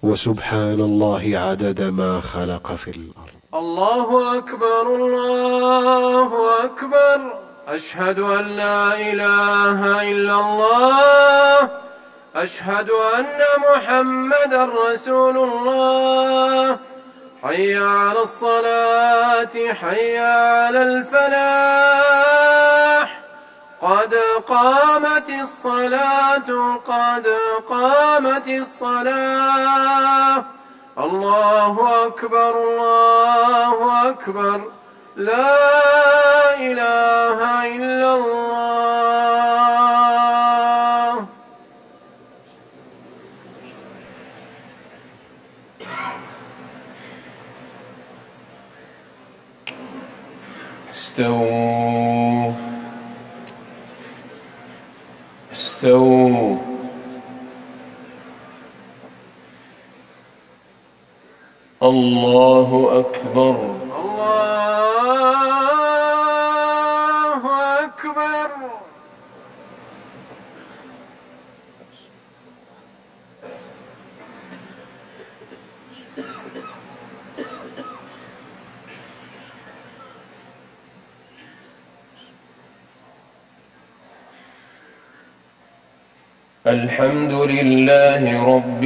وسبحان الله عدد ما خلق في الأرض. الله أكبر الله أكبر، أشهد أن لا إله إلا الله، أشهد أن محمدا رسول الله. حي على الصلاة حي على الفلاح، قد قامت الصلاة قد قامت الصلاة. الله أكبر الله أكبر، لا إله إلا الله. استووا استووا. الله أكبر الله أكبر. الحمد لله رب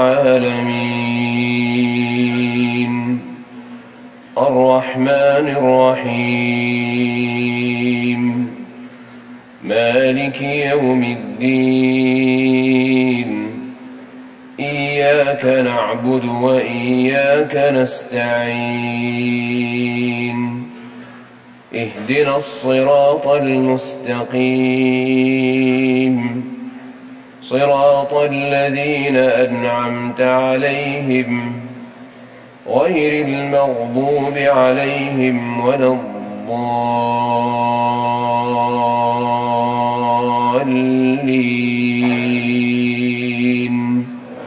العالمين، الرحمن الرحيم، مالك يوم الدين. إياك نعبد وإياك نستعين، اهدنا الصراط المستقيم، صراط الذين أنعمت عليهم غير المغضوب عليهم ولا الضالين.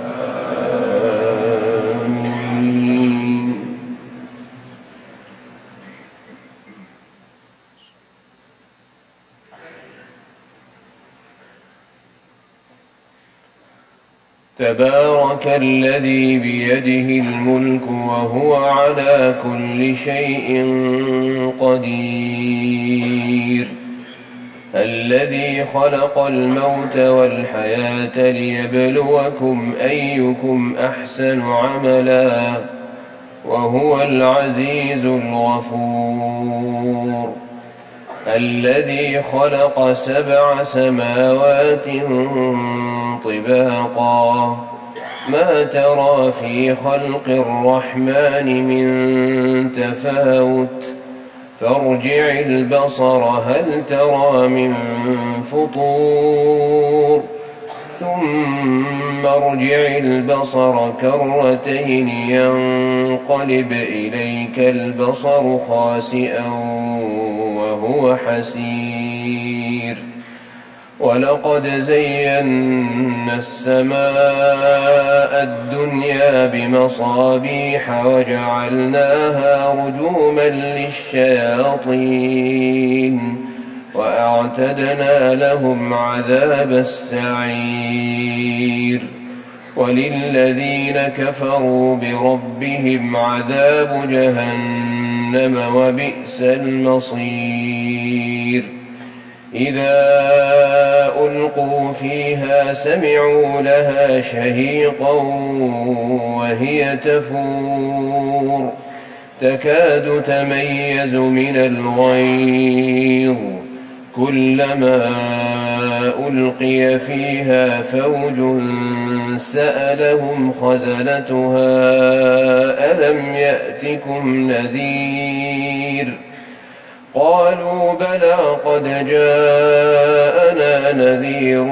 آمين. تبارك الذي بيده الملك وهو على كل شيء قدير، الذي خلق الموت والحياة ليبلوكم أيكم أحسن عملا، وهو العزيز الغفور، الذي خلق 7 سماوات طباقا، ما ترى في خلق الرحمن من تفاوت، فارجع البصر هل ترى من فطور، ثم ارجع البصر كرتين ينقلب إليك البصر خاسئا وهو حسير. ولقد زينا السماء الدنيا بمصابيح وجعلناها رجوما للشياطين، وأعتدنا لهم عذاب السعير. وللذين كفروا بربهم عذاب جهنم وبئس المصير. إذا ألقوا فيها سمعوا لها شهيقا وهي تفور، تكاد تميز من الغيظ، كلما ألقي فيها فوج سألهم خزنتها ألم يأتكم نذير، قالوا بلى قد جاءنا نذير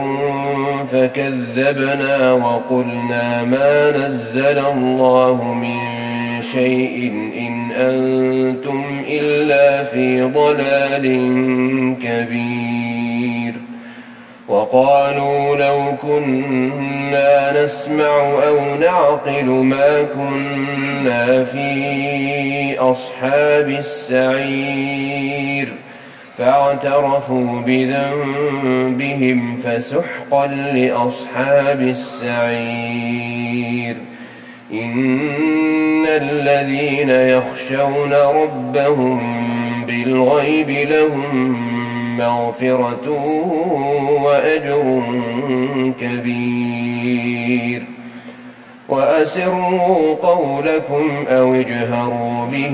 فكذبنا وقلنا ما نزل الله من شيء إن أنتم إلا في ضلال كبير. وقالوا لو كنا نسمع أو نعقل ما كنا في أصحاب السعير، فاعترفوا بذنبهم فسحقا لأصحاب السعير. إن الذين يخشون ربهم بالغيب لهم مغفرة وأجر كبير وأسروا قولكم أو اجهروا به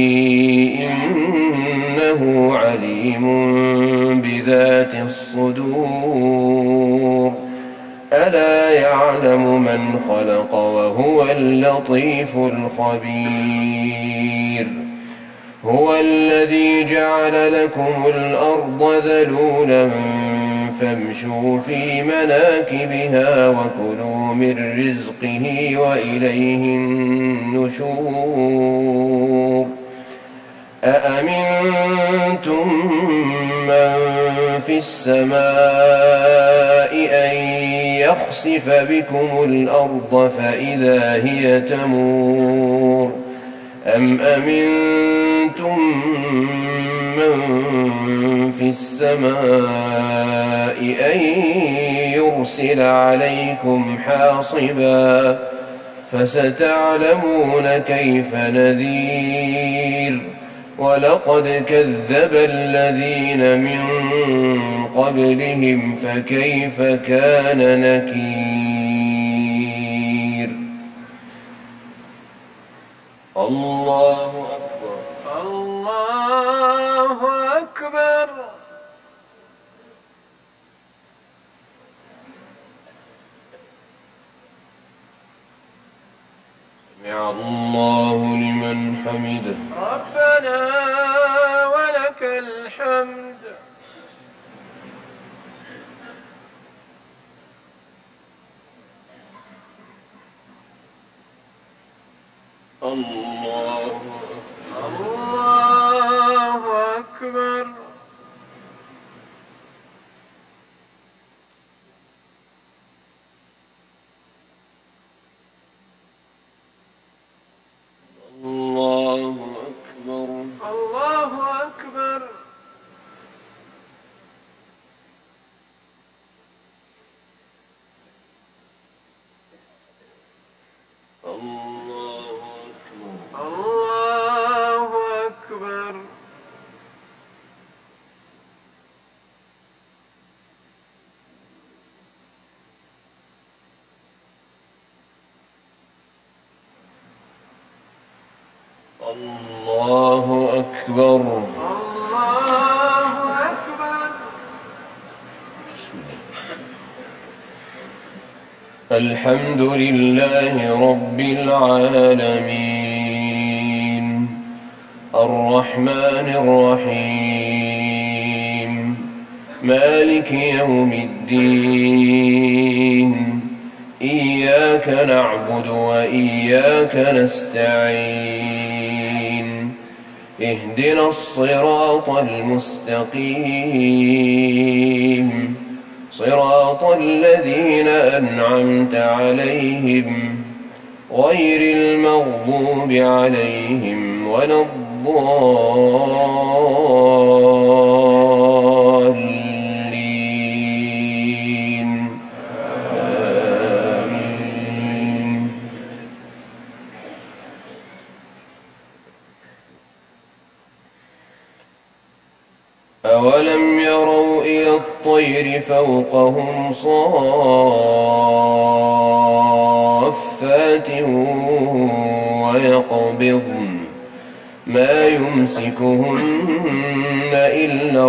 إنه عليم بذات الصدور ألا يعلم من خلق وهو اللطيف الخبير هو الذي جعل لكم الأرض ذلولا فامشوا في مناكبها وكلوا من رزقه وإليه النشور أأمنتم من في السماء أن يخسف بكم الأرض فإذا هي تمور أم أمنتم من في السماء أن يرسل عليكم حاصبا فستعلمون كيف نذير ولقد كذب الذين من قبلهم فكيف كان نكير الله أكبر الله أكبر سمع الله لمن حمده ربنا ولك الحمد الله أكبر الله أكبر الله أكبر الله أكبر الله أكبر الله أكبر الله أكبر الحمد لله رب العالمين الرحمن الرحيم مالك يوم الدين إياك نعبد وإياك نستعين اهدنا الصراط المستقيم صراط الذين أنعمت عليهم غير المغضوب عليهم ولا الضالين آمين أولم يروا إلى الطير فوقهم صافات ويقبضن ما يمسكهن إلا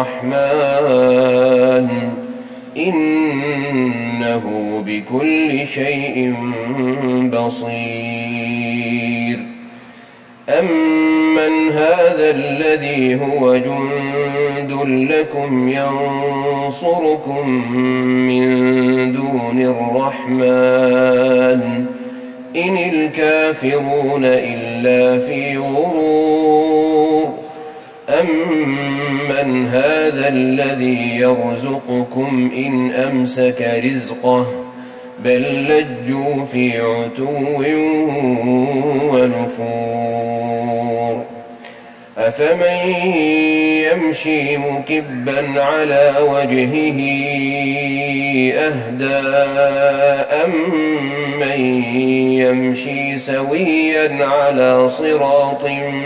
الرحمن إنه بكل شيء بصير أمن هذا الذي هو جند لكم ينصركم من دون الرحمن إن الكافرون إلا في غرور أمن هذا الذي يرزقكم إن أمسك رزقه بل لجوا في عتو ونفور أفمن يمشي مكبا على وجهه أهدى أَمَّن يَمْشِي سَوِيًّا عَلَى صِرَاطٍ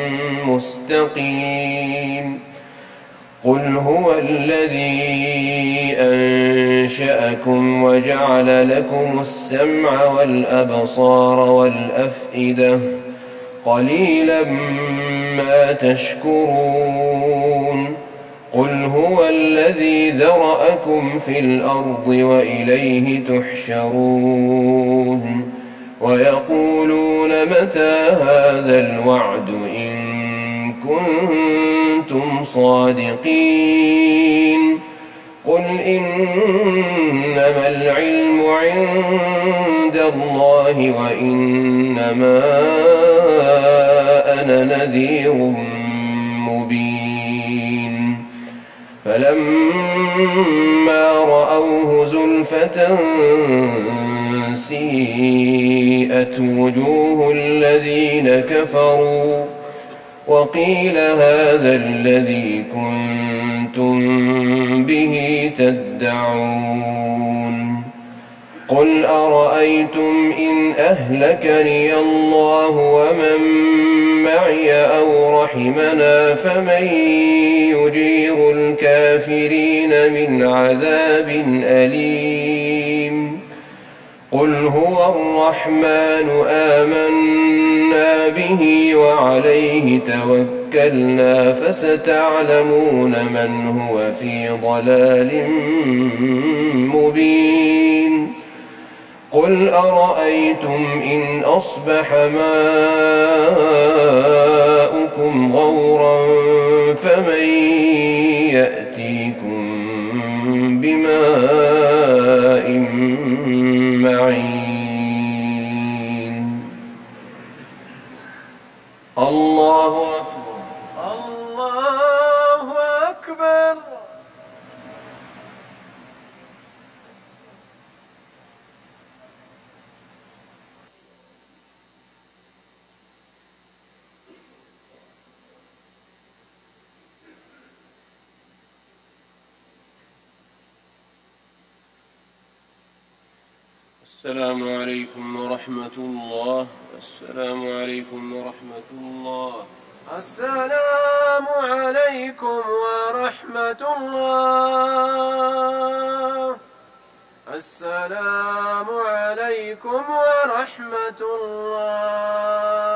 مُّسْتَقِيمٍ قُلْ هُوَ الَّذِي أَنشَأَكُمْ وَجَعَلَ لَكُمُ السَّمْعَ وَالْأَبْصَارَ وَالْأَفْئِدَةَ قَلِيلًا مَا تَشْكُرُونَ قُلْ هُوَ الَّذِي ذَرَأَكُمْ فِي الْأَرْضِ وَإِلَيْهِ تُحْشَرُونَ وَيَقُولُونَ مَتَىٰ هَٰذَا الْوَعْدُ إِن كُنتُمْ صَادِقِينَ قُلْ إِنَّمَا الْعِلْمُ عِندَ اللَّهِ وَإِنَّمَا أَنَا نَذِيرٌ مُّبِينٌ فَلَمَّا رَأَوْهُ زُلْفَةً سِيئَتْ وُجُوهُ الَّذِينَ كَفَرُوا وَقِيلَ هَٰذَا الَّذِي كُنتُم بِهِ تَدَّعُونَ قُلْ أَرَأَيْتُمْ إِنْ أَهْلَكَنِيَ اللَّهُ وَمَن مَّعِيَ أَوْ رَحِمَنَا فَمَن يُجِيرُ الْكَافِرِينَ مِنْ عَذَابٍ أَلِيمٍ قُلْ هُوَ الرَّحْمَٰنُ آمَنَّا بِهِ وَعَلَيْهِ تَوَكَّلْنَا فَسَتَعْلَمُونَ مَنْ هُوَ فِي ضَلَالٍ مُّبِينٍ قُلْ أَرَأَيْتُمْ إِنْ أَصْبَحَ مَاؤُكُمْ غَوْرًا فَمَن يَأْتِيكُم بِمَاءٍ مَّعِينٍ الله أكبر الله أكبر. السلام عليكم ورحمة الله. السلام عليكم ورحمة الله. السلام عليكم ورحمة الله. السلام عليكم ورحمة الله.